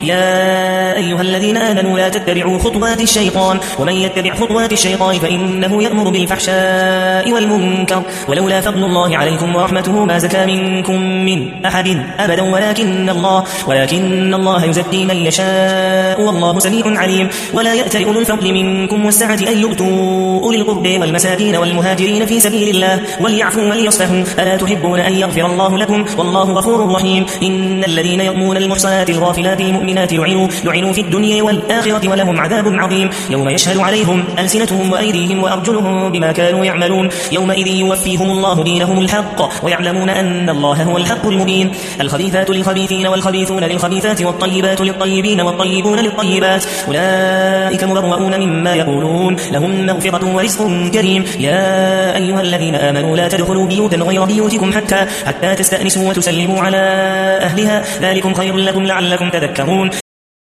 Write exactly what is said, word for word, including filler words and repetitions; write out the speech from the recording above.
يا أيها الذين آمنوا لا تتبعوا خطوات الشيطان ومن يتبع خطوات الشيطان فإنه يأمر بالفحشاء والمنكر ولولا فضل الله عليكم ورحمته ما زكى منكم من أحد أبدا ولكن الله ولكن الله يزكي من يشاء والله سميع عليم ولا يأتل أولو الفضل منكم والسعة أن يؤتوا أولي القرب والمساكين والمهاجرين في سبيل الله وليعفوا وليصفحوا ألا تحبون أن يغفر الله لكم والله غفور رحيم إن الذين يأمون المحصنات الغافلات المؤمنات لعنوا, لعنوا في الدنيا والآخرة ولهم عذاب عظيم يوم يشهد عليهم ألسنتهم وأيديهم وأرجلهم بما كانوا يعملون يومئذ يوفيهم الله دينهم الحق ويعلمون أن الله هو الحق المبين الخبيثات للخبيثين والخبيثون للخبيثات والطيبات للطيبين والطيبون للطيبات أولئك مبرؤون مما يقولون لهم مغفرة ورزق كريم يا أيها الذين آمنوا لا تدخلوا بيوتا غير بيوتكم حتى, حتى تستأنسوا وتسلموا على أهلها ذلكم خير لكم لعلكم تذكرون